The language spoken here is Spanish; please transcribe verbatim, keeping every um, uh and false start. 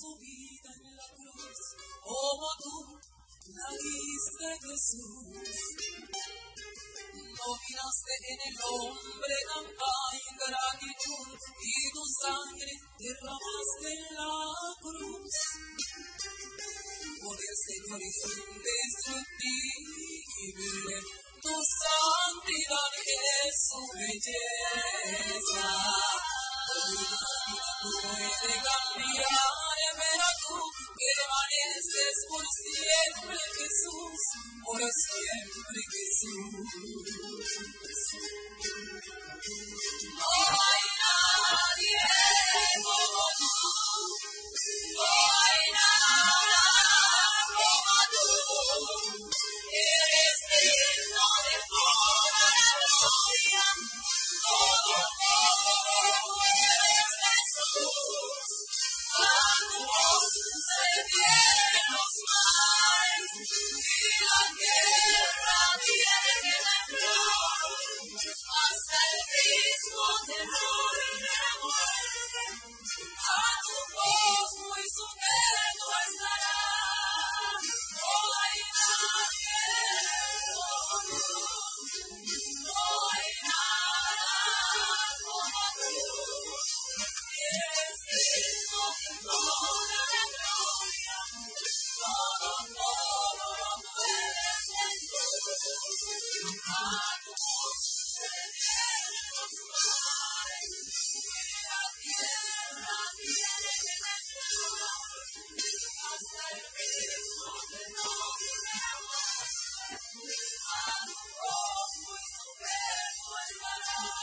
su vida en la cruz, como tú la diste, Jesús. No miraste en el hombre tanta ingratitud y tu sangre derramaste en la cruz. Poder, Señor, es indestructible, tu santidad es su belleza. Puede cambiar, pero tú permaneces por siempre, Jesús, por siempre, Jesús. No hay nadie como tú, no hay nada como tú. Eres digno de toda la gloria, todo, todo eres Jesús. A tu voz se vienen los mares y la tierra tiene que temblar, hasta el mismo terror de la muerte. A tu voz muy sujeto estará. No hay nadie como tú, no hay nada como tú. Eres digno de toda la gloria, todo, todo lo puedes, Jesús. A tu voz se vienen los mares y la tierra tiene que temblar, hasta el mismo tenor de la muerte. A tu voz muy sujeto estará.